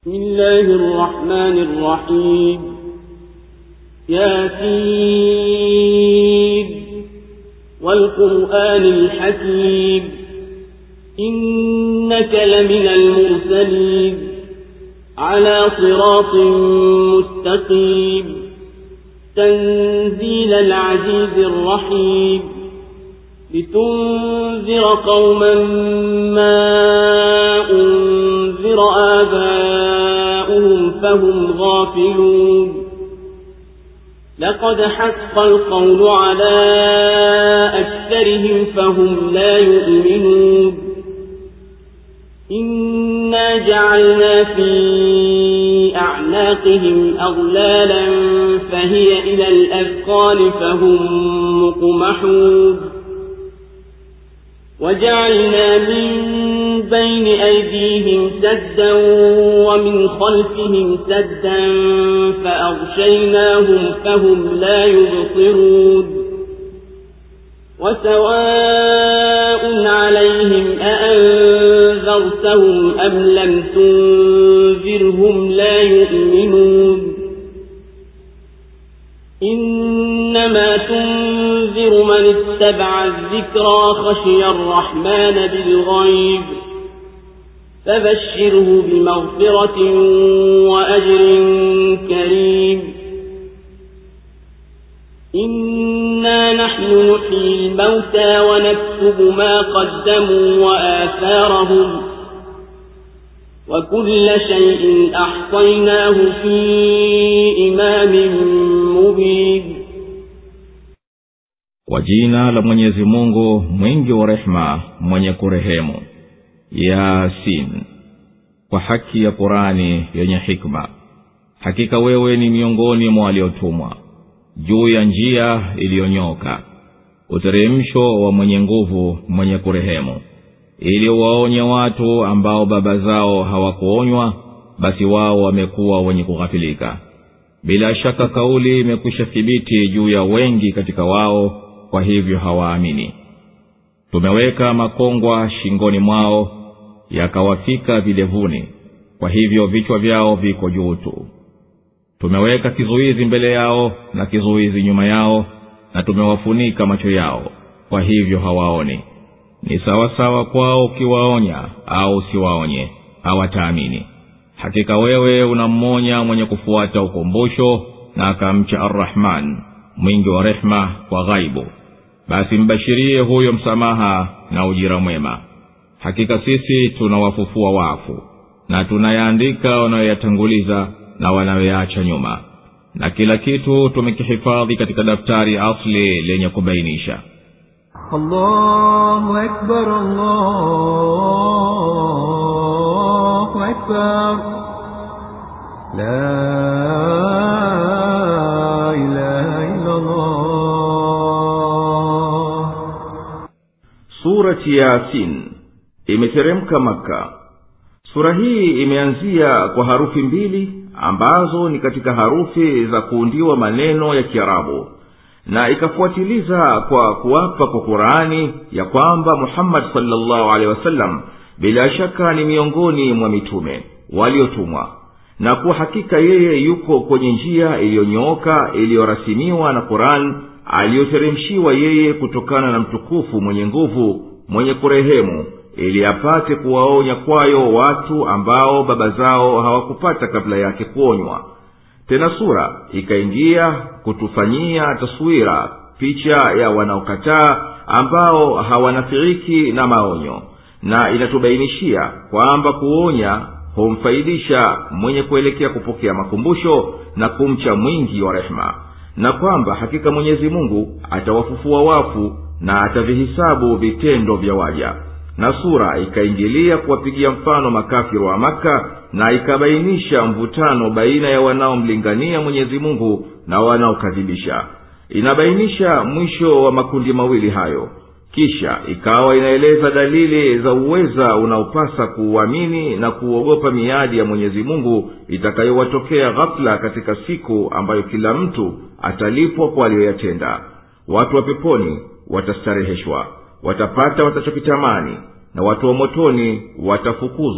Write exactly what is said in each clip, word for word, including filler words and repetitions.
بسم الله الرحمن الرحيم ياسين والقرآن الحكيم إنك لمن المرسلين على صراط مستقيم تنزيل العزيز الرحيم لتنذر قوما ما أنذر آباؤهم فهم غافلون لقد حق القول على أكثرهم فهم لا يؤمنون إنا جعلنا في أعناقهم أغلالا فهي إلى الأذقان فهم مقمحون وجعلنا من بين أيديهم سدا ومن خلفهم سدا فأغشيناهم فهم لا يبصرون وسواء عليهم أأنذرتهم أم لم تنذرهم لا يؤمنون إنما تنذر من اتبع الذكرى خشي الرحمن بالغيب فبشره بمغفرة وأجر كريم إنا نحن نحيي الموتى ونكتب ما قدموا وآثارهم وكل شيء أحصيناه في إمام مبين. Kwa jina la Mwenyezi Mungu mwingi wa rehema mwenye kurehemu. Yasin. Kwa haki ya Qur'ani yenye hikma. Hakika wewe ni miongoni mwa waliotumwa juu ya njia iliyonyoka, uteremsho wa mwenye nguvu mwenye kurehemu, ili waonye watu ambao baba zao hawakuonywa, basi wao wamekuwa wenye kughafilika. Bila shaka kauli imekwisha thibiti juu ya wengi katika wao, kwa hivyo hawaamini. Tumeweka makongwa shingoni mwao, yakawafika vilevuni, kwa hivyo vichwa vyao viko juu tu. Tumeweka kizuizi mbele yao na kizuizi nyuma yao, na tumewafunika macho yao, kwa hivyo hawaoni. Ni sawa sawa kwao ukiwaonya au usiwaonye, hawataamini. Hakika wewe unammonya mwenye kufuata ukumbusho na akamcha Ar-Rahman, mwingi wa rehema kwa ghaibu. Basi mbashirie huyo msamaha na ujira mwema. Hakika sisi tunawafufua wafu, na tunayaandika wanayoyatanguliza na wanayoyaacha nyuma, na kila kitu tumekihifadhi katika daftari asli lenye kubainisha. Allahu Akbar, Allahu Akbar, la ilaha illa Allah. Surati Yasin imeteremka Makka. Sura hii imeanzia kwa harufi mbili ambazo ni katika harufi za kuundiwa maneno ya Kiarabu, na ikafuatiliza kwa kuapa kwa Qur'ani ya kwamba Muhammad sallallahu alaihi wasallam bila shaka ni miongoni mwa mitume waliotumwa, na kwa hakika yeye yuko kwenye njia iliyonyooka iliyorasimiwa na Qur'an aliyoteremshiwa yeye kutokana na mtukufu mwenye nguvu mwenye kurehemu, ili apate kuwaonya kwayo watu ambao baba zao hawakupata kabla yake kuonywa. Tena sura ikaingia kutufanyia taswira, picha ya wanaokataa ambao hawanafiriki na maonyo, na inatubainishia kwamba kuonya humfaidisha mwenye kuelekea kupokea makumbusho na kumcha mwingi wa rehema, na kwamba hakika Mwenyezi Mungu atawafufua wafu na atavihisabu vitendo vya waja. Na sura ikaingilia kuwapigia mfano makafiri wa Maka, na ikabainisha mvutano baina ya wanaomlingania Mwenyezi Mungu na wanaokadhibisha. Inabainisha mwisho wa makundi mawili hayo. Kisha ikawa inaeleza dalili za uweza unaopasa kuuamini na kuogopa miadi ya Mwenyezi Mungu itakayowatokea ghafla katika siku ambayo kila mtu atalipwa kwa aliyoyatenda. Watu wa peponi watastareheshwa, watapata watachokitamani, na watu wa motoni watafukuzwa,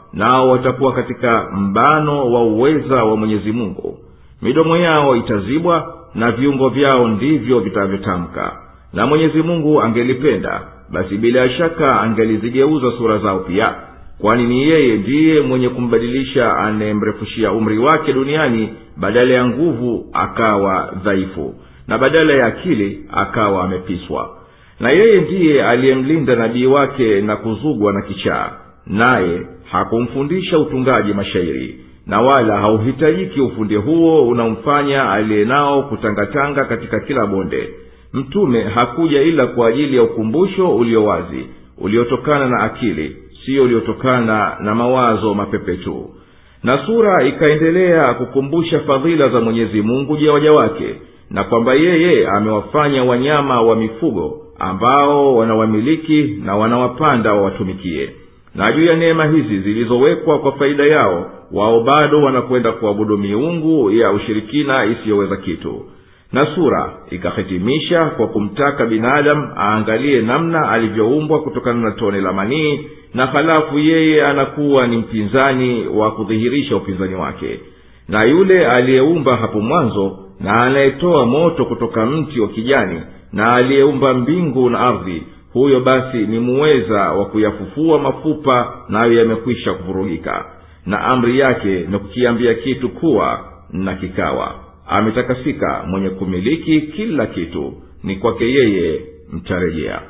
nao watakuwa katika mbano wa uweza wa Mwenyezi Mungu. Midomo yao itazibwa na viungo vyao ndivyo vitavyotamka. Na Mwenyezi Mungu angelipenda, basi bila shaka angelizigeuza sura zao pia, kwani ni yeye ndiye mwenye kumbadilisha anemrefushia umri wake duniani, badala ya nguvu akawa dhaifu, na badala ya akili akawa amepiswa. Na yeye ndiye aliyemlinda nabii wake na kuzugwa na kichaa, naye hakumfundisha utungaji mashairi, na wala hauhitajiki ufundi huo unamfanya aliyenao kutangatanga katika kila bonde. Mtume hakuja ila kwa ajili ya ukumbusho ulio wazi, uliotokana na akili, sio uliotokana na mawazo mapepe tu. Na sura ikaendelea kukumbusha fadhila za Mwenyezi Mungu juu ya waja wake, na kwamba yeye amewafanya wanyama wa mifugo ambao wanawamiliki na wanawapanda wawatumikie. Na juu ya neema hizi zilizowekwa kwa faida yao, wao bado wanakwenda kuabudu miungu ya ushirikina isiyoweza kitu. Na sura ikahitimisha kwa kumtaka binadamu aangalie namna alivyoumbwa kutokana na tone la manii, na halafu yeye anakuwa ni mpinzani wa kudhihirisha upinzani wake. Na yule aliyeumba hapo mwanzo, na anayetoa moto kutoka mti wa kijani, na aliyeumba mbingu na ardhi, huyo basi ni muweza wa kuyafufua mafupa nayo yamekwisha kuvurugika. Na amri yake ni kukiambia kitu kuwa na kikawa. Ametakasika mwenye kumiliki kila kitu, ni kwake yeye mtarejea.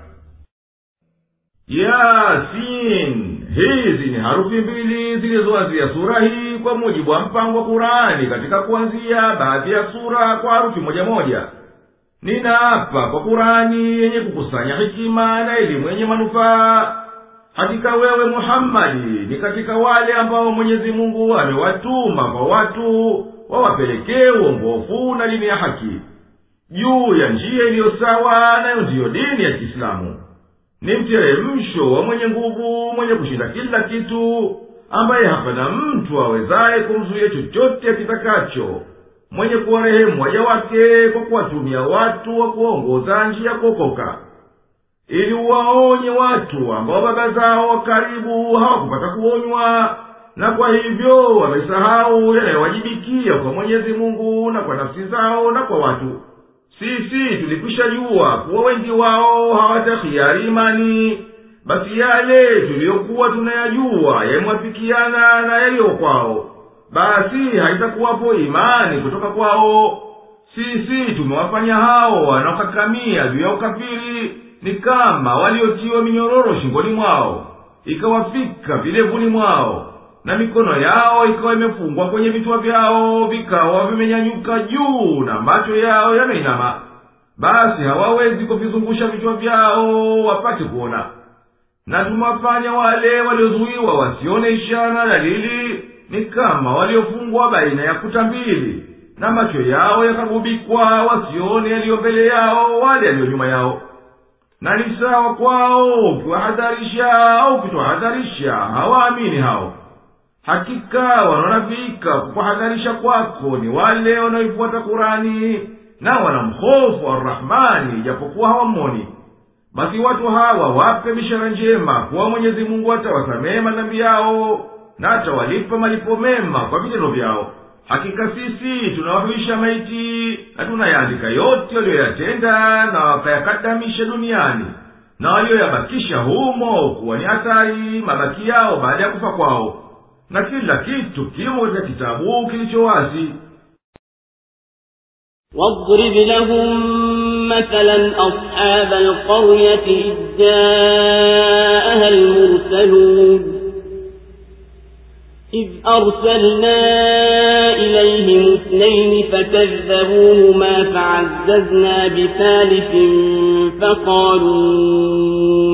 Yasin, hizi ni harufi mbili zilizoanzia sura hii kwa mujibu wa mpango wa Qur'ani katika kuanzia baadhi ya sura kwa harufi moja moja. Ninaapa kwa Qur'ani yenye kukusanya hekima na elimu yenye manufaa. Hakika wewe Muhammadi ni katika wale ambao Mwenyezi Mungu amewatuma kwa watu wawapelekee uongofu na dini ya haki, juu ya njia iliyo sawa, nayo ndiyo dini ya Kiislamu. Ni mteremsho wa mwenye nguvu, mwenye kushinda kila kitu, ambaye hapana mtu awezaye kumzuia chochote kitakacho, mwenye kuwarehemu waja wake kwa kuwatumia watu wa kuongoza njia kuokoka, ili waonye watu ambao baba zao wa karibu hawakupata kuonywa, na kwa hivyo wamesahau yanayowajibikia kwa Mwenyezi Mungu na kwa nafsi zao na kwa watu. Sisi tulikwisha jua kuwa wengi wao hawatahiari imani, basi yale tuliyokuwa tunayajua yamwafikiana na yaliyo kwao, basi haitakuwapo imani kutoka kwao. Sisi tumewafanya hao wanaokakamia juu ya ukafiri ni kama waliotiwa minyororo shingoni mwao, ikawafika vilevuni mwao, na mikono yao ikawa imefungwa kwenye vichwa vyao, vikawa vimenyanyuka juu na macho yao yameinama. Basi hawawezi kuvizungusha vichwa vyao wapate kuona. Na tumewafanya wale waliozuiwa wasione ishara dalili ni kama waliofungwa baina ya kuta mbili, na macho yao yakagubikwa wasione yaliyo mbele yao wale yaliyo nyuma yao. Na ni sawa kwao ukiwahadharisha au ukituwahadharisha, hawaamini hao. Hakika wanaonafika kukuhadharisha kwako ni wale wanaoifuata Qur'ani na wanamhofu Ar-Rahmani japokuwa hawamoni. Basi watu hawa wape bishara njema kuwa Mwenyezi Mungu atawasamehe madhambi yao na atawalipa malipo mema kwa vitendo vyao. Hakika sisi tunawahuisha maiti na tunayaandika yote walioyatenda na wakayakadamisha duniani, na walioyabakisha humo kuwa ni athari mabaki yao baada ya kufa kwao, na kila kitu kimo katika kitabu kilicho wazi. واضرب لهم مثلا أصحاب القرية إذ جاءها المرسلون إذ أرسلنا إليهم اثنين فكذبوهما فعززنا بثالث فقالوا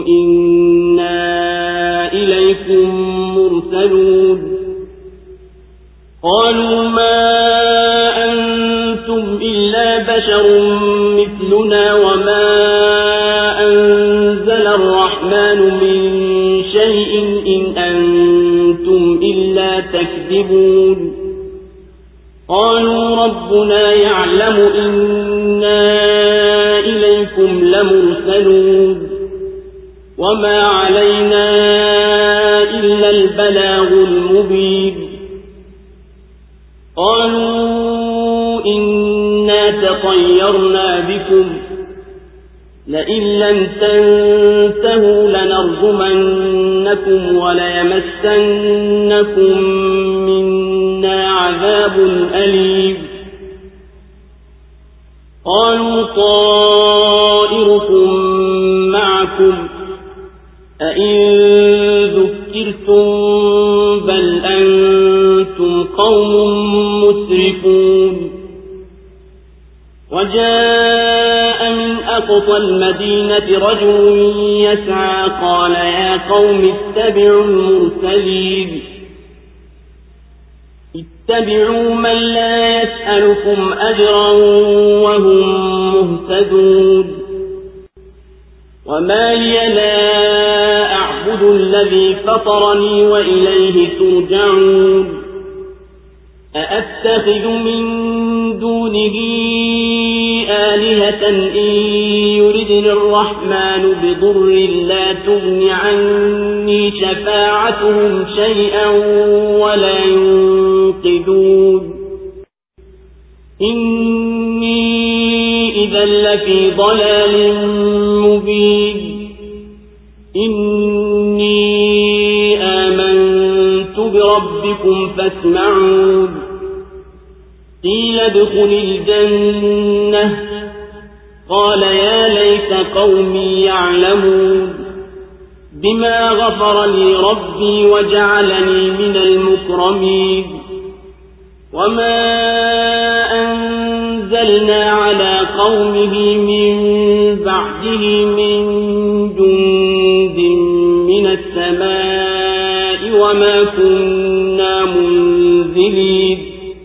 إنا إليكم مرسلون قالوا ما أنتم إلا بشر مثلنا وما أنزل الرحمن من شيء إن أنتم إلا تكذبون قالوا ربنا يعلم إنا إليكم لمرسلون وما علينا إلا البلاغ المبين قالوا إنا تطيرنا بكم لئن لم تنتهوا لنرجمنكم وليمسنكم منا عذاب أليم قالوا طائركم معكم أئن ذكرتم بل أنتم قوم مسرفون وجاء من أقصى المدينة رجل يسعى قال يا قوم اتبعوا المرسلين اتبعوا من لا يسألكم أجرا وهم مهتدون وما لي لا أعبد الذي فطرني وإليه ترجعون أأتخذ من دونه آلهة إن يردني الرحمن بضر لا تغن عني شفاعتهم شيئا ولا ينقذون إني إذا لفي ضلال مبين إني آمنت بربكم فاسمعون قيل ادخل الجنة قال يا ليت قومي يعلمون بما غفر لي ربي وجعلني من المكرمين وما أنزلنا على قومه من بعده من جند من السماء وما كنا منزلين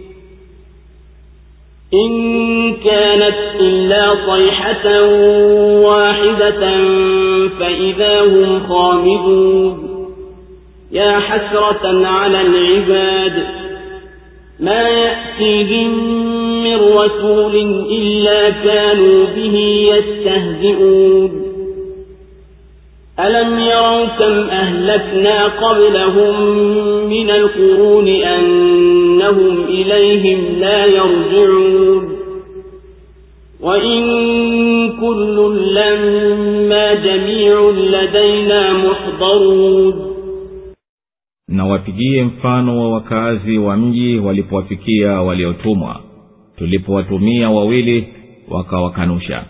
إن كانت إلا صيحة واحدة فإذا هم خامدون يا حسرة على العباد ما يأتيهم من رسول إلا كانوا به يستهزئون ألم يروا كم أهلكنا قبلهم من القرون أنهم إليهم لا يرجعون وإن كل لما جميع لدينا محضرون. Na wapigie mfano wa wakazi wa mji walipowafikia waliotumwa tulipowatumia wawili wakawakanusha.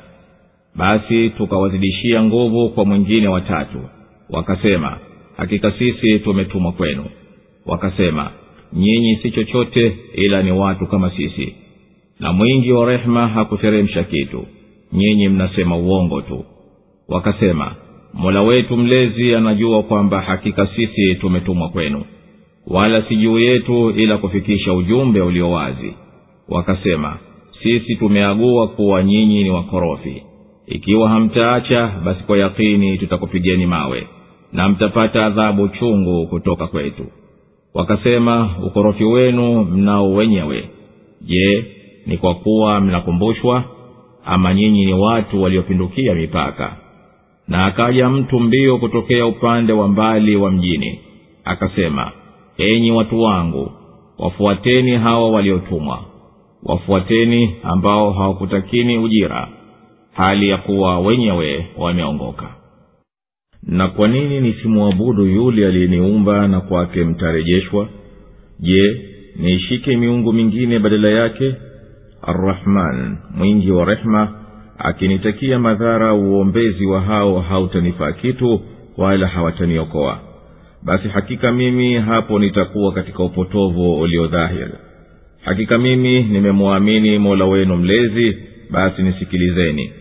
Basi tukawazidishia nguvu kwa mwingine watatu, wakasema hakika sisi tumetumwa kwenu. Wakasema nyinyi si chochote ila ni watu kama sisi, na mwingi wa rehema hakuteremsha kitu, nyinyi mnasema uongo tu. Wakasema Mola wetu mlezi anajua kwamba hakika sisi tumetumwa kwenu, wala si juu yetu ila kufikisha ujumbe ulio wazi. Wakasema sisi tumeagua kuwa nyinyi ni wakorofi. Ikiwa hamtaacha basi kwa yakini tutakupigeni mawe na mtapata adhabu chungu kutoka kwetu. Wakasema ukorofi wenu mnao wenyewe. Je, ni kwa kuwa mnakumbushwa? Ama nyinyi ni watu waliopindukia mipaka? Na akaja mtu mbio kutokea upande wa mbali wa mjini, akasema enyi watu wangu, wafuateni hawa waliotumwa, wafuateni ambao hawakutakini ujira, hali ya kuwa wenyewe wameongoka. Na kwa nini nisimwabudu yule aliyeniumba na kwake mtarejeshwa? Je, niishike miungu mingine badala yake? Ar-Rahman, mwingi wa rehema, akinitakia madhara uombezi wa hao hautanifaa kitu wala hawataniokoa. Basi hakika mimi hapo nitakuwa katika upotovu ulio dhahiri. Hakika mimi nimemwamini Mola wenu mlezi, basi nisikilizeni.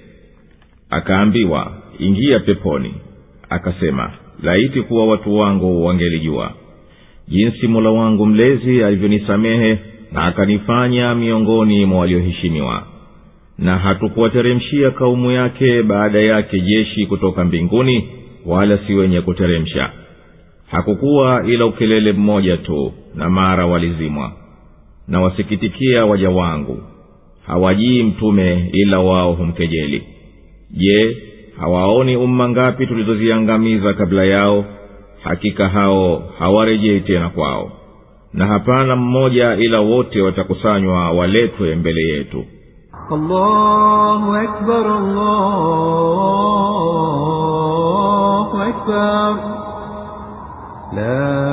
Akaambiwa ingia peponi. Akasema laiti kuwa watu wangu wangelijua jinsi Mola wangu mlezi alivyonisamehe na akanifanya miongoni mwa walioheshimiwa. Na hatukuwateremshia kaumu yake baada yake jeshi kutoka mbinguni, wala si wenye kuteremsha. Hakukuwa ila ukelele mmoja tu, na mara walizimwa. Na wasikitikia waja wangu, hawajii mtume ila wao humkejeli. Je, hawaoni umma ngapi tulizoziangamiza kabla yao? hakika hao hawarejei tena kwao, na hapana mmoja ila wote watakusanywa waletwe mbele yetu. Allahu akbar, Allahu akbar, la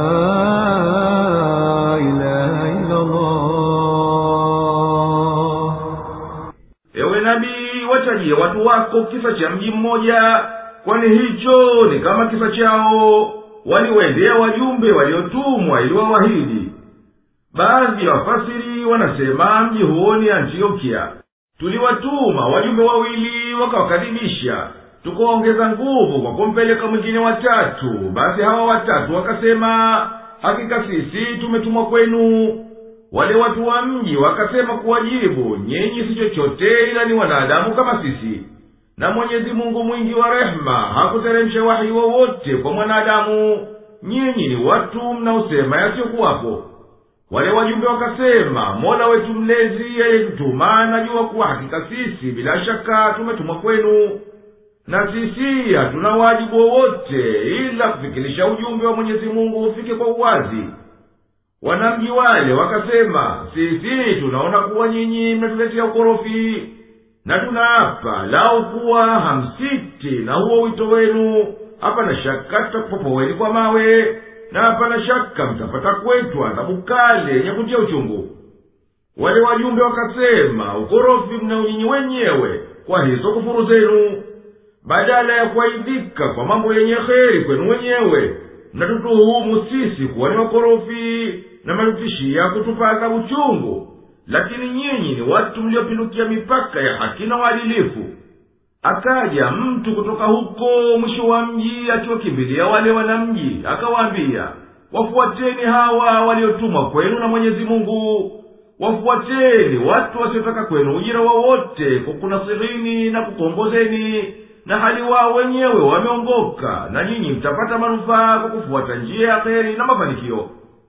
ilaha illa Allah. Ewe nabii, watajie watu wako kisa cha mji mmoja, kwani hicho ni kama kisa chao. Waliwaendea wajumbe waliotumwa ili wawahidi. Baadhi ya wafasiri wanasema mji huo ni Antiokia. Tuliwatuma wajumbe wawili wakawakadhibisha, tukaongeza nguvu kwa kumpeleka mwingine watatu. Basi hawa watatu wakasema, hakika sisi tumetumwa kwenu. Wale watu wa mji wakasema kuwajibu, nyinyi si chochote ila ni wanadamu kama sisi, na Mwenyezi Mungu mwingi wa rehema hakuteremsha wahi wowote kwa mwanadamu. Nyinyi ni watu mnaosema yasiyokuwapo. Wale wajumbe wakasema, Mola wetu mlezi aliyetutuma anajua kuwa hakika sisi bila shaka tumetumwa kwenu, na sisi hatuna wajibu wowote ila kufikirisha ujumbe wa Mwenyezi Mungu ufike kwa uwazi. Wanamji wale wakasema, sisi tunaona kuwa nyinyi mnatuletea ukorofi, na tunaapa lau kuwa hamsiti na huo wito wenu, hapana shaka tutakupopoweni kwa mawe, na hapana shaka mtapata kwetu adhabu kali yenye kutia uchungu. Wale wajumbe wakasema, ukorofi mnao nyinyi wenyewe kwa hizo kufuru zenu. Badala ya kuaidika kwa mambo yenye kheri kwenu wenyewe, mnatutuhumu sisi kuwa ni wakorofi na mnatutishia kutupa adhabu chungu. Lakini nyinyi ni watu mliopindukia mipaka ya haki na uadilifu. Akaja mtu kutoka huko mwisho wa mji akiwakimbilia wale wanamji, akawaambia, wafuateni hawa waliotumwa kwenu na Mwenyezi Mungu. Wafuateni watu wasiotaka kwenu ujira wowote kwa kunasirini na kukuongozeni, na hali wao wenyewe wameongoka, na nyinyi mtapata manufaa kwa kufuata njia ya kheri na mafanikio.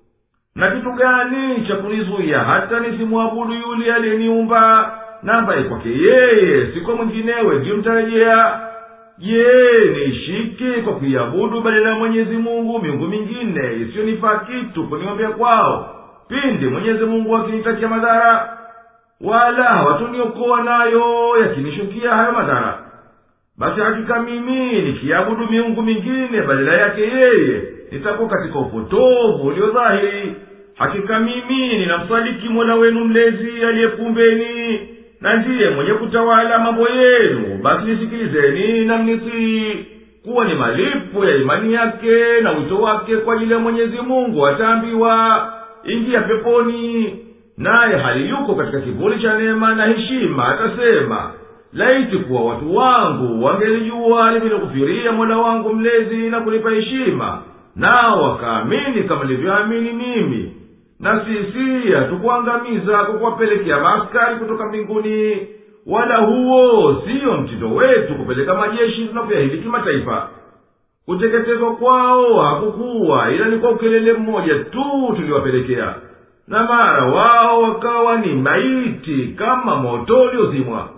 Na kitu gani cha kunizuia hata nisimwabudu yule aliyeniumba, na ambaye kwake yeye si kwa mwinginewe ndiyo mtarejea? Je, nishike kwa kuiabudu badala ya Mwenyezi Mungu miungu mingine isiyonifaa kitu kuniombea kwao pindi Mwenyezi Mungu akinitakia madhara? Wala hawatuniokoa nayo yakinishukia hayo madhara. Basi hakika mimi nikiabudu miungu mingine badala yake yeye, nitakuwa katika upotovu ulio dhahiri. Hakika mimi ninamsadiki Mola wenu mlezi aliyekuumbeni, na ndiye mwenye kutawala mambo yenu. Basi nisikilizeni na mnitii. Kuwa ni malipo ya imani yake na wito wake kwa ajili ya Mwenyezi Mungu ataambiwa, ingia peponi. Naye hali yuko katika kivuli cha neema na heshima atasema, laiti kuwa watu wangu wangelijua nilivyokufiria Mola wangu mlezi na kunipa heshima, nao wakaamini kama nilivyoamini mimi. Na sisi hatukuangamiza kwa kuwapelekea maaskari kutoka mbinguni, wala huo siyo mtindo wetu kupeleka majeshi tunapoyahidi kimataifa. Kuteketezwa kwao hakukuwa ila ni kwa ukelele mmoja tu tuliwapelekea, na mara wao wakawa ni maiti kama moto uliozimwa.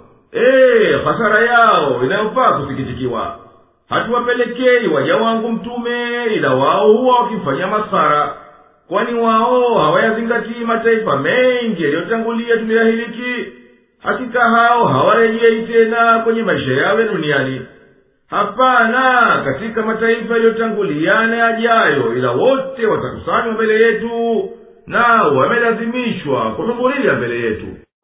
Ee, hasara yao inayofaa kusikitikiwa. Hatuwapelekei waja wangu mtume ila wao huwa wakifanya masara, kwani wao hawayazingatii mataifa mengi yaliyotangulia tuliyahiliki. Hakika hao hawarejei tena kwenye maisha yao duniani. Hapana katika mataifa yaliyotangulia na yajayo, ila wote watakusanywa mbele yetu, nao wamelazimishwa kutumbulia mbele yetu.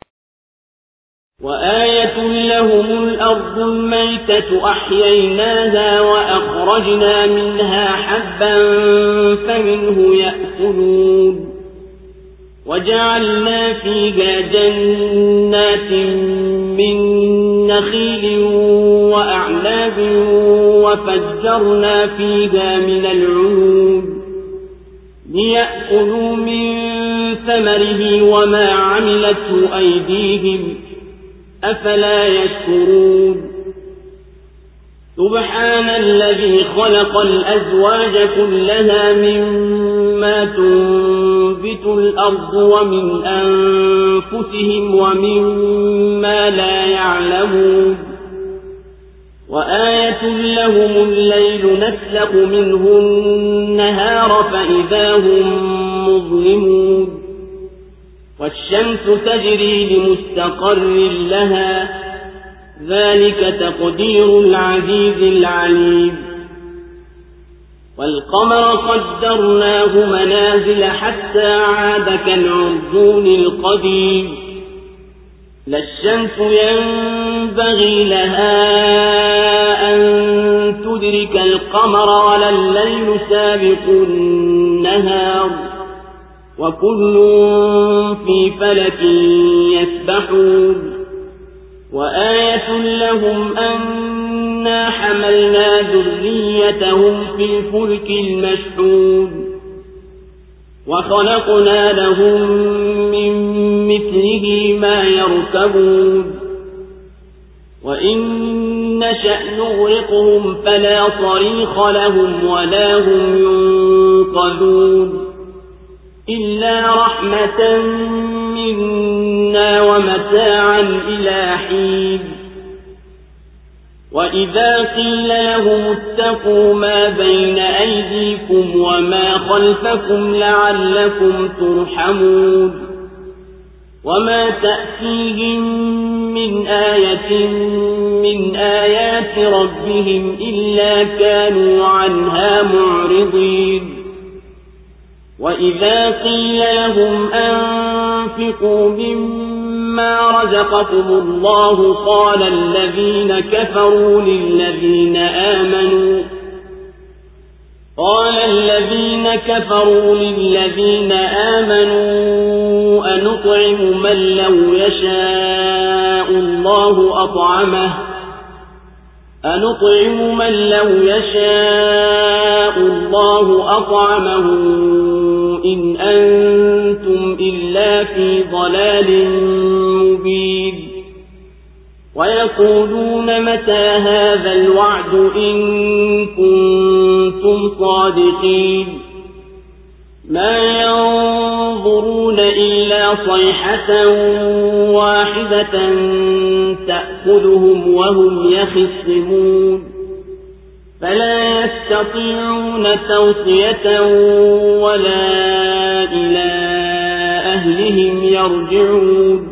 وآية لهم الأرض الميتة أحييناها وأخرجنا منها حبا فمنه يأكلون وجعلنا فيها جنات من نخيل وأعناب وفجرنا فيها من العيون ليأكلوا من ثمره وما عملته أيديهم أفلا يشكرون سبحان الذي خلق الأزواج كلها مما تنبت الأرض ومن أنفسهم ومما لا يعلمون وآية لهم الليل نسلخ منه النهار فإذا هم مظلمون والشمس تجري لمستقر لها ذلك تقدير العزيز العليم والقمر قدرناه منازل حتى عاد كالعرجون القديم لا الشمس ينبغي لها أن تدرك القمر ولا الليل سابق النهار وكل في فلك يسبحون وآية لهم أنا حملنا ذريتهم في الفلك المشحون وخلقنا لهم من مثله ما يركبون وإن نشأ نغرقهم فلا صريخ لهم ولا هم ينقذون إلا رحمة منا ومتاعا إلى حين وإذا قيل لهم اتقوا ما بين أيديكم وما خلفكم لعلكم ترحمون وما تأتيهم من آية من آيات ربهم إلا كانوا عنها معرضين وإذا قيل لهم أنفقوا مما رزقكم الله قال الذين كفروا للذين آمنوا قال الذين كفروا للذين آمنوا أنطعم من لو يشاء الله أطعمه أنطعم من لو يشاء الله أطعمه إن أنتم إلا في ضلال مبين ويقولون متى هذا الوعد إن كنتم صادقين ما ينظرون إلا صيحة واحدة تأخذهم وهم يخصمون فلا يستطيعون توصية ولا إلى أهلهم يرجعون.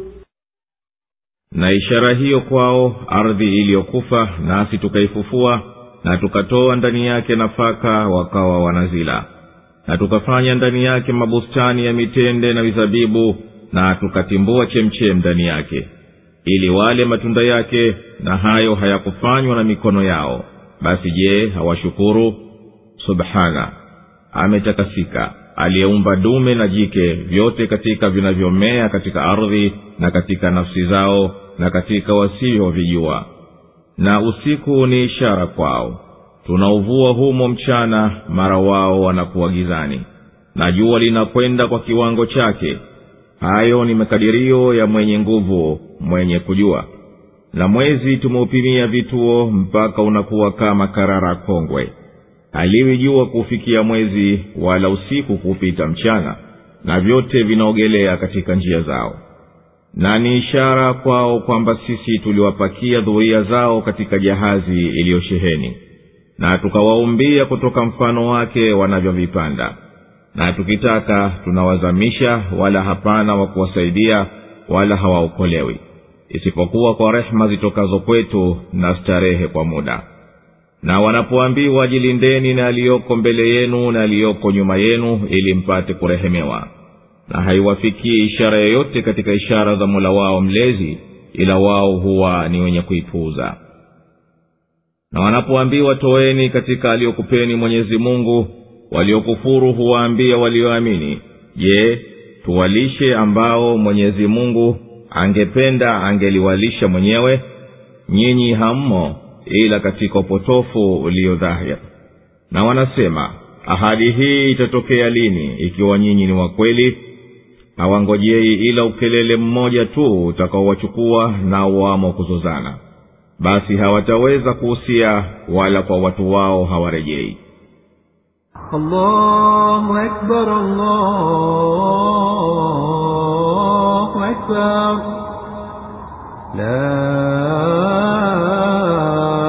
Na ishara hiyo kwao ardhi iliyokufa nasi tukaifufua na tukatoa ndani yake nafaka wakawa wanazila na tukafanya ndani yake mabustani ya mitende na mizabibu na tukatimbua chemchem ndani yake ili wale matunda yake na hayo hayakufanywa na mikono yao. Basi je, hawashukuru? Subhana, ametakasika aliyeumba dume na jike vyote katika vinavyomea katika ardhi na katika nafsi zao na katika wasiovijua. Na usiku ni ishara kwao, tunauvua humo mchana mara wao wanakuwa gizani, na jua linakwenda kwa kiwango chake. Hayo ni makadirio ya mwenye nguvu, mwenye kujua. Na mwezi tumeupimia vituo mpaka unakuwa kama karara kongwe. Haliwi jua kufikia mwezi wala usiku kupita mchana, na vyote vinaogelea katika njia zao. Na ni ishara kwao kwamba sisi tuliwapakia dhuria zao katika jahazi iliyosheheni, na tukawaumbia kutoka mfano wake wanavyovipanda. Na tukitaka tunawazamisha, wala hapana wa kuwasaidia, wala hawaokolewi isipokuwa kwa rehema zitokazo kwetu na starehe kwa muda. Na wanapoambiwa jilindeni na aliyoko mbele yenu na aliyoko nyuma yenu ili mpate kurehemewa, na haiwafikii ishara yoyote katika ishara za Mola wao mlezi, ila wao huwa ni wenye kuipuuza. Na wanapoambiwa toeni katika aliyokupeni Mwenyezi Mungu, waliokufuru huwaambia walioamini, je, tuwalishe ambao Mwenyezi Mungu angependa angeliwalisha mwenyewe? Nyinyi hammo ila katika upotofu ulio dhahir. Na wanasema, ahadi hii itatokea lini ikiwa nyinyi ni wakweli? Hawangojei ila ukelele mmoja tu utakaowachukua na wamo kuzozana. Basi hawataweza kuhusia, wala kwa watu wao hawarejei. Allahu Akbar, Allahu Akbar, La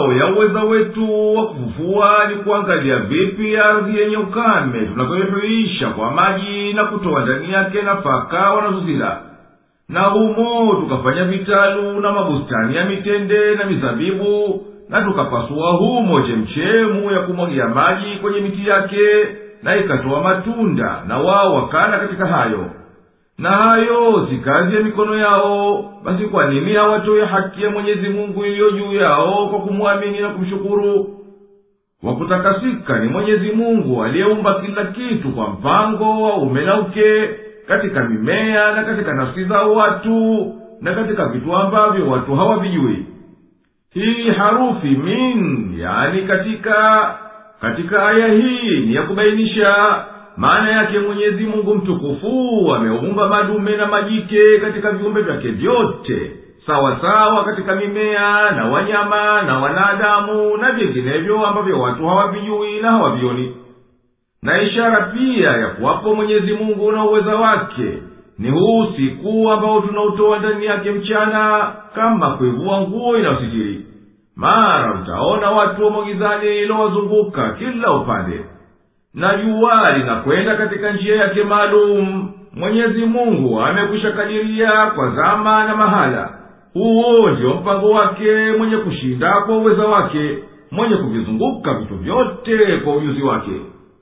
yao ya uweza wetu wa kufufua ni kuangalia vipi ardhi yenye ukame tunavyoihuisha kwa maji na kutoa ndani yake nafaka wanazozila, na humo tukafanya vitalu na mabustani ya mitende na mizabibu, na tukapasua humo chemchemu ya kumwagia maji kwenye miti yake, na ikatoa matunda, na wao wakala katika hayo. Na hayo si kazi ya mikono yao, basi kwa nini hawatoe haki ya Mwenyezi Mungu iliyo juu yao kwa kumwamini na kumshukuru? Wakutakasika ni Mwenyezi Mungu aliyeumba kila kitu kwa mpango wa ume na uke, katika mimea na katika nafsi za watu na katika vitu ambavyo watu hawavijui. Hii harufi min, yani katika katika aya hii ni ya kubainisha maana yake Mwenyezi Mungu mtukufu ameumba madume na majike katika viumbe vyake vyote sawa sawa, katika mimea na wanyama na wanadamu na vinginevyo ambavyo watu hawavijui na hawavioni. Na ishara pia ya kuwapo Mwenyezi Mungu na uweza wake ni huu usiku ambao tunautoa ndani yake mchana, kama kuivua nguo inayositiri. Mara utaona watu wa magizani ilowazunguka kila upande, na jua linakwenda katika njia yake maalum. Mwenyezi Mungu amekwisha kadiria kwa zama na mahala. Huo ndio mpango wake mwenye kushinda kwa uweza wake, mwenye kuvizunguka vitu vyote kwa ujuzi wake.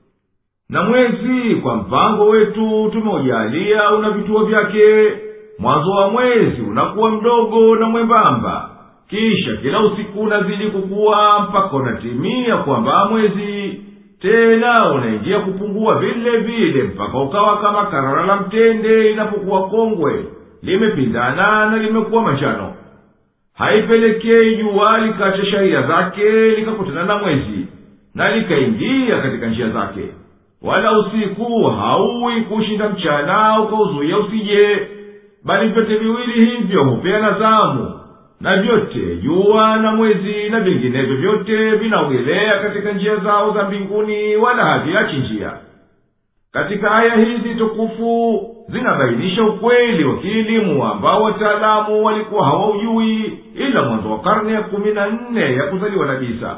Na mwezi kwa mpango wetu tumeujalia una vituo vyake. Mwanzo wa mwezi unakuwa mdogo na mwembamba, kisha kila usiku unazidi kukua mpaka unatimia kwamba mwezi, tena unaingia kupungua vile vile mpaka ukawa kama karara la mtende inapokuwa kongwe, limepindana na limekuwa manjano. Haipelekei jua likacha sharia zake likakutana na mwezi na likaingia katika njia zake, wala usiku hauwi kushinda mchana ukauzuia usije, bali vyote viwili hivyo hupeana zamu, na vyote jua na mwezi na vinginevyo vyote vinaogelea katika njia zao za mbinguni, wala haviachi njia. Katika aya hizi tukufu zinabainisha ukweli wa kielimu ambao wataalamu walikuwa hawaujui ila mwanzo wa karne ya kumi na nne ya kuzaliwa na Isa.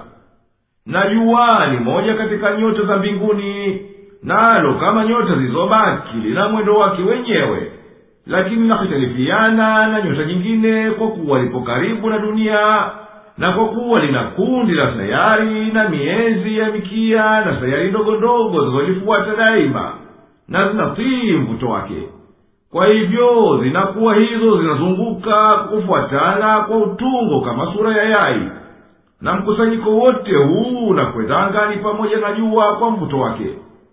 Na jua ni moja katika nyota za mbinguni, nalo kama nyota zilizobaki lina mwendo wake wenyewe, lakini linahitalifiana na nyota nyingine kwa kuwa lipo karibu na dunia, na kwa kuwa lina kundi la sayari na miezi ya mikia na sayari ndogo ndogo zinazolifuata daima na zinatii mvuto wake. Kwa hivyo zinakuwa hizo zinazunguka kufuatana kwa utungo kama sura ya yai, na mkusanyiko wote huu unakwenda angani pamoja na jua kwa mvuto wake.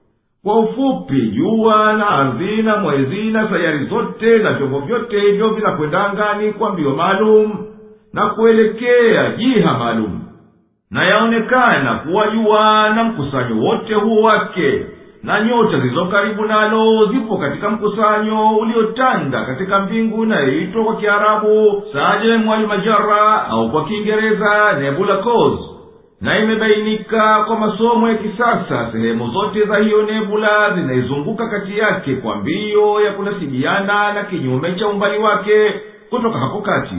Kwa ufupi, jua na ardhi na mwezi na sayari zote na vyombo vyote hivyo vinakwenda angani kwa mbio maalum na kuelekea jiha maalum. Na yaonekana kuwa jua na mkusanyo wote huo wake na nyota zilizo karibu nalo zipo katika mkusanyo uliotanda katika mbingu inayoitwa kwa Kiarabu Sajem al-Majara au kwa Kiingereza Nebula Cause. Na imebainika kwa masomo ya kisasa sehemu zote za hiyo nebula zinaizunguka kati yake kwa mbio ya kunasibiana na kinyume cha umbali wake kutoka hapo kati.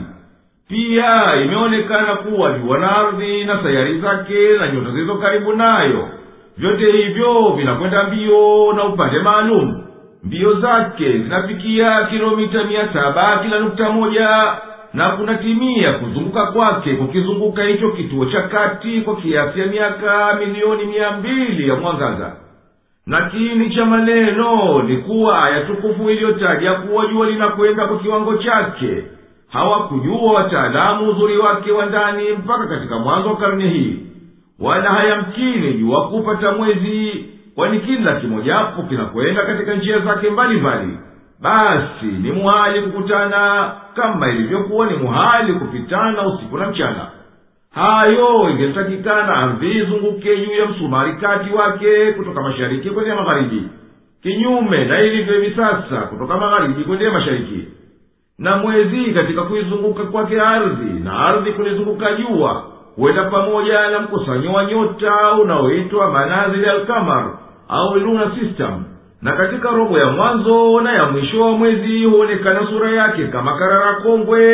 Pia imeonekana kuwa jua na ardhi na sayari zake na nyota zilizo karibu nayo, vyote hivyo vinakwenda mbio na upande maalum. Mbio zake zinafikia kilomita mia saba kila nukta moja, na kunatimia kuzunguka kwake kukizunguka hicho kituo cha kati kwa kiasi ya miaka milioni mia mbili ya mwangaza. Na kiini cha maneno ni kuwa aya tukufu iliyotaja kuwa jua linakwenda kwa kiwango chake hawakujua wataalamu uzuri wake wa ndani mpaka katika mwanzo wa karne hii. Wala hayamkini jua kupata mwezi, kwani kila kimojapo kinakwenda katika njia zake mbalimbali. Basi ni muhali kukutana kama ilivyokuwa ni muhali kupitana usiku na mchana. Hayo ingetakikana ardhi izunguke juu ya msumari kati wake kutoka mashariki kwenda magharibi, kinyume na ilivyo hivi sasa kutoka magharibi kwenda mashariki. Na mwezi katika kuizunguka kwake ardhi na ardhi kulizunguka jua huenda pamoja na mkusanyo wa nyota unaoitwa manazili al-Qamar au lunar system. Na katika robo ya mwanzo na ya mwisho wa mwezi huonekana sura yake kama karara kongwe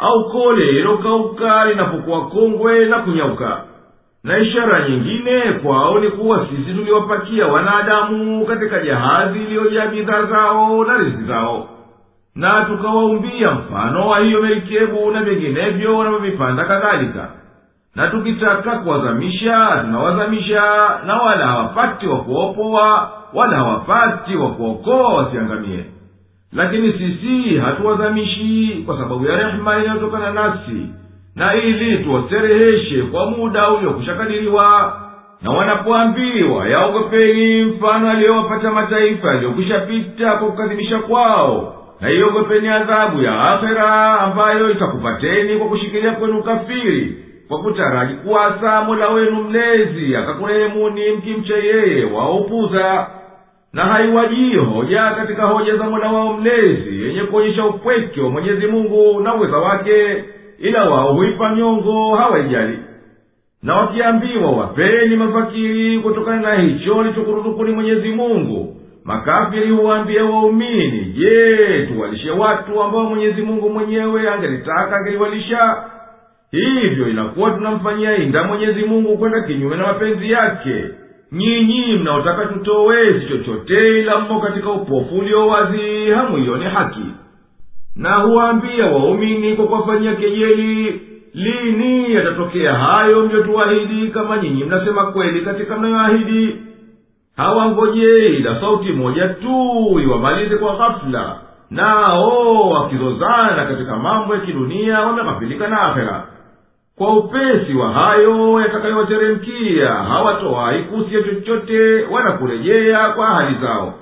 au kole ilokauka linapokuwa kongwe na kunyauka. Na ishara nyingine kwao ni kuwa sisi tuliwapakia wanadamu katika jahazi iliyojaa bidhaa zao na riziki zao, na tukawaumbia mfano wa hiyo merikebu na vinginevyo wanavyovipanda kadhalika. Na tukitaka kuwazamisha tunawazamisha, na wala hawapati wa kuopoa wala hawapati wa kuokoa wasiangamie. Lakini sisi hatuwazamishi kwa sababu ya rehema inayotokana nasi, na ili tuwasereheshe kwa muda uliokushakadiriwa. Na wanapoambiwa yaogopeni mfano aliyowapata mataifa yaliyokushapita kwa kukadhibisha kwao, na iogopeni adhabu ya akhera ambayo itakupateni kwa kushikilia kwenu kafiri, kwa kutaraji kuwasa Mola wenu mlezi akakurehemuni mkimcha yeye waupuza. Na haiwajii hoja katika hoja za Mola wao mlezi yenye kuonyesha upweke wa Mwenyezi Mungu na uweza wake, ila wao huipa nyongo, hawaijali. Na wakiambiwa wapeni mafakiri kutokana na hicho alichokuruzukuni Mwenyezi Mungu, makafiri huwaambia waumini, je, tuwalishe watu ambao Mwenyezi Mungu mwenyewe angelitaka angeliwalisha? Hivyo inakuwa tunamfanyia inda Mwenyezi Mungu kwenda kinyume na mapenzi yake. Nyinyi mnaotaka tutowe si chochote ila mmo katika upofu ulio wazi, hamuioni haki. Na huwaambia waumini kwa kuwafanyia kejeli, lini yatatokea hayo mliotuahidi, kama nyinyi mnasema kweli katika mnayoahidi? Hawangojei ila sauti moja tu iwamalize kwa ghafla, nao wakizozana katika mambo ya kidunia wameghafilika na akhera. Kwa upesi wa hayo yatakayowateremkia hawatowahi kusikia chochote wala kurejea kwa hali zao.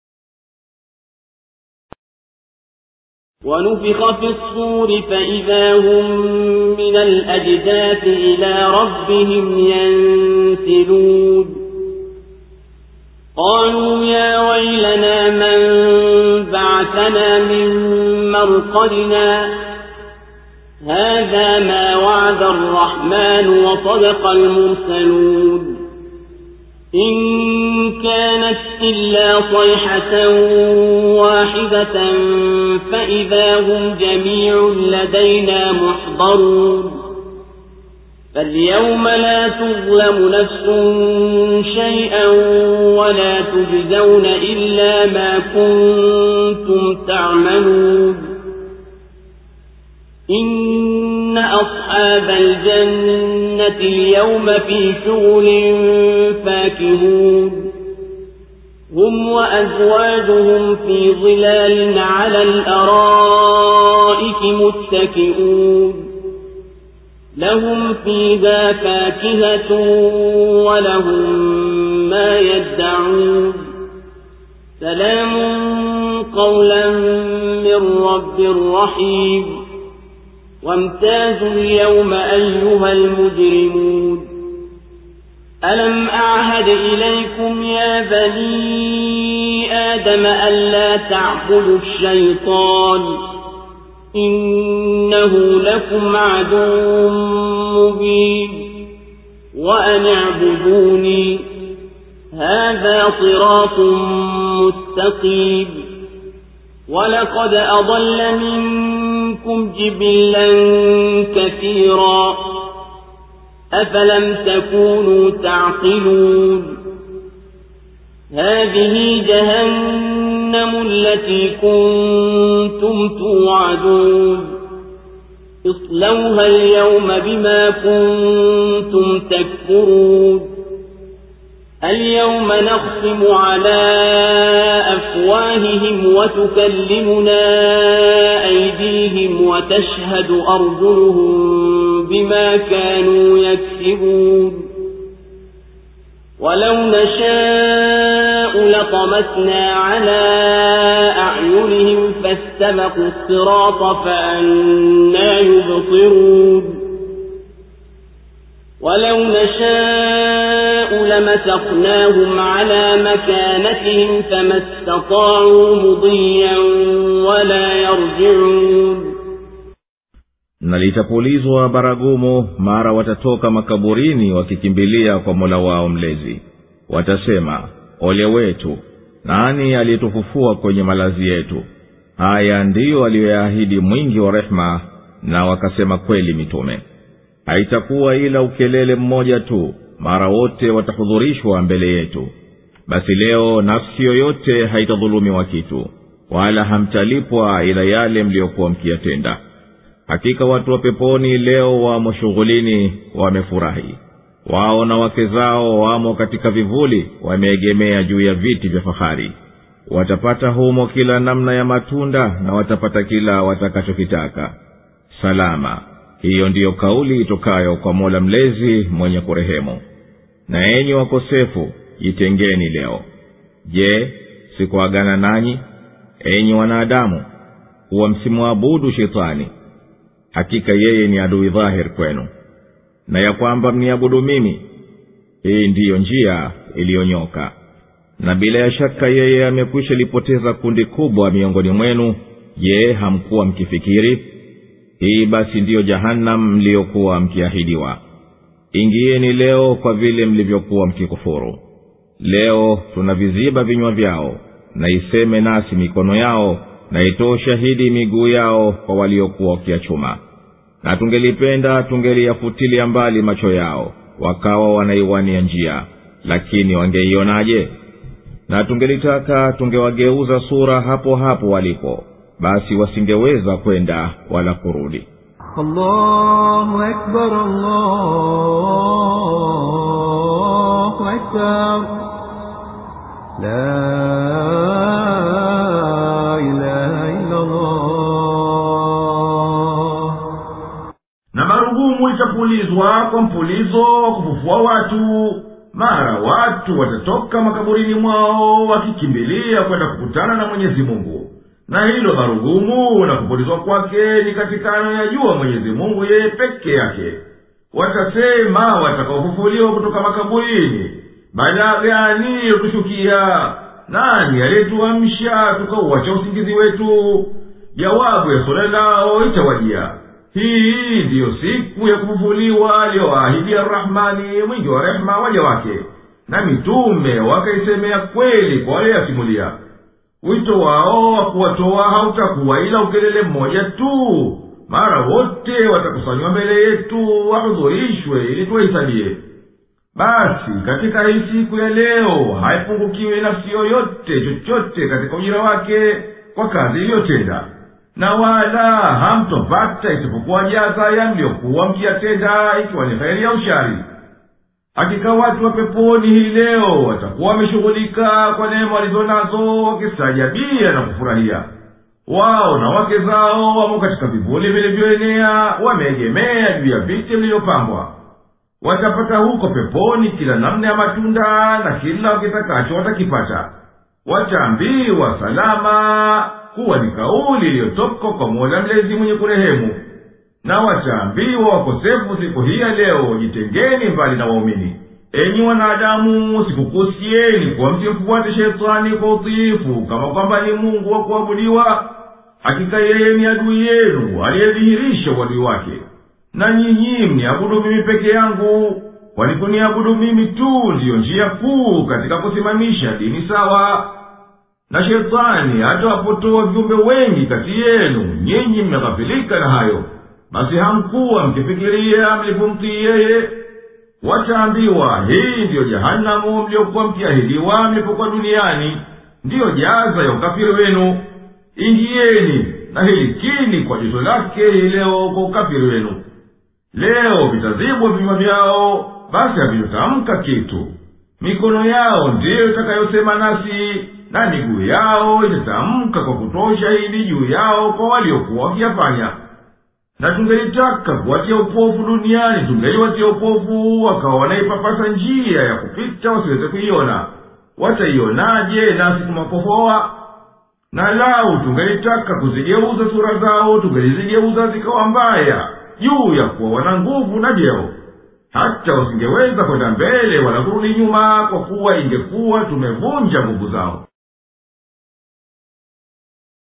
ونفخ في الصور فإذا هم من الأجداث إلى ربهم ينسلون قالوا يا ويلنا من بعثنا من مرقدنا هذا ما وعد الرحمن وصدق المرسلون إن كانت إلا صيحة واحدة فإذا هم جميع لدينا محضرون فاليوم لا تظلم نفس شيئا ولا تجزون إلا ما كنتم تعملون إن أصحاب الجنة اليوم في شغل فاكهون هم وأزواجهم في ظلال على الأرائك متكئون لهم فيها فاكهة ولهم ما يدعون سلام قولا من رب رحيم وامتازوا اليوم أيها المجرمون ألم أعهد إليكم يا بني آدم ألا تعبدوا الشيطان إنه لكم عدو مبين وأن اعبدوني هذا صراط مستقيم ولقد أضل منكم جبلا كثيرا أفلم تكونوا تعقلون هذه جهنم التي كنتم توعدون اصلوها اليوم بما كنتم تكفرون اليوم نختم على أفواههم وتكلمنا أيديهم وتشهد أرجلهم بما كانوا يكسبون ولو نشاء لطمسنا على أعينهم فاستبقوا الصراط فأنى يبصرون ولو نشاء لمسخناهم على مكانتهم فما استطاعوا مضيا ولا يرجعون. Na litapulizwa baragumu mara watatoka makaburini wakikimbilia kwa Mola wao mlezi. Watasema, ole wetu, nani aliyetufufua kwenye malazi yetu? Haya ndiyo aliyoyaahidi mwingi wa rehema, na wakasema kweli mitume. Haitakuwa ila ukelele mmoja tu, mara wote watahudhurishwa mbele yetu. Basi leo nafsi yoyote haitadhulumiwa kitu, wala hamtalipwa ila yale mliokuwa mkiyatenda. Hakika watu wa peponi leo wamo shughulini, wamefurahi. Wao na wake zao wamo katika vivuli, wameegemea juu ya viti vya fahari. Watapata humo kila namna ya matunda, na watapata kila watakachokitaka. Salama, hiyo ndiyo kauli itokayo kwa Mola mlezi mwenye kurehemu. Na enyi wakosefu, jitengeni leo. Je, sikuagana nanyi enyi wanadamu kuwa msimwabudu shetani? Hakika yeye ni adui dhahir kwenu, na ya kwamba mniabudu mimi, hii ndiyo njia iliyonyoka. Na bila ya shaka yeye amekwisha lipoteza kundi kubwa miongoni mwenu. Je, hamkuwa mkifikiri? Hii basi ndiyo jahannam mliokuwa mkiahidiwa. Ingieni leo kwa vile mlivyokuwa mkikufuru. Leo tunaviziba vinywa vyao, na iseme nasi mikono yao, na itoe shahidi miguu yao kwa waliokuwa wakiachuma. Na tungelipenda tungeliafutilia mbali macho yao, wakawa wanaiwania njia, lakini wangeionaje? Na tungelitaka tungewageuza sura hapo hapo walipo, basi wasingeweza kwenda wala kurudi. Allahu akbar, Allahu akbar, la ilaha illa Allah. Na marugumu itapulizwa kwa mpulizo wa kufufua watu. Mara watu watatoka makaburini mwao wakikimbilia kwenda kukutana na Mwenyezi Mungu. Na hilo barugumu na kupulizwa kwake ni katika anayajua Mwenyezi Mungu yeye peke yake. Watasema watakaofufuliwa kutoka makaburini, balaa gani utushukia? Nani aliyetuamsha tukauacha usingizi wetu? Jawabu ya swali lao itawajia, hii ndiyo siku ya kufufuliwa aliyoahidi Ar-Rahmani mwingi wa rehema waja wake. Na mitume wakaisemea kweli kwa wale yasimulia. Wito wao wa kuwatoa hautakuwa ila ukelele mmoja tu, mara wote watakusanywa mbele yetu wahudhurishwe ili tuwahisalie. Basi katika hii siku ya leo haipungukiwi nafsi yoyote chochote katika ujira wake kwa kazi iliyotenda, na wala hamtopata isipokuwa jaza ya mliokuwa mkiyatenda, ikiwa ni kheri au shari. Hakika watu wa peponi hii leo watakuwa wameshughulika kwa neema walizonazo, wakistajabia na kufurahia. Wao na wake zao wamo katika vivuli vilivyoenea, wameegemea juu ya viti vilivyopambwa. Watapata huko peponi kila namna ya matunda, na kila wakitakacho watakipata. Wataambiwa salama, kuwa ni kauli iliyotoka kwa Mola mlezi mwenye kurehemu. Na wataambiwa wakosefu siku hii ya leo, jitengeni mbali na waumini. Enyi wanadamu, sikukusieni kwa msimfuate shetani kwa utiifu kama kwamba ni Mungu wa kuabudiwa. Hakika yeye ni adui yenu aliyedhihirisha uadui wake. Na nyinyi mniabudu mimi peke yangu, kwani kuniabudu mimi tu ndiyo njia kuu katika kusimamisha dini sawa. Na shetani atawapotoa viumbe wengi kati yenu, nyinyi mmeghafilika na hayo. Basi hamkuwa mkifikiria mlipomtii yeye. Wataambiwa, hii ndiyo jahanamu mliokuwa mkiahidiwa mlipokuwa duniani, ndiyo jaza ya ukafiri wenu. Ingieni na hilikini kwa joto lake hii leo kwa ukafiri wenu. Leo vitazibwa vinywa vyao, basi havitotamka kitu. Mikono yao ndiyo itakayosema nasi, na miguu yao itatamka kwa kutoa shahidi juu yao kwa waliokuwa wakiyafanya. Na tungelitaka kuwatia upofu duniani, tungeliwatia upofu, wakawa wanaipapasa njia ya kupita wasiweze kuiona. Wataionaje nasi kumapofoa? Na lau tungelitaka kuzigeuza sura zao, tungelizigeuza zikawa mbaya, juu ya kuwa wana nguvu na jeo. Hata wasingeweza kwenda mbele wala kurudi nyuma, kwa kuwa ingekuwa tumevunja nguvu zao.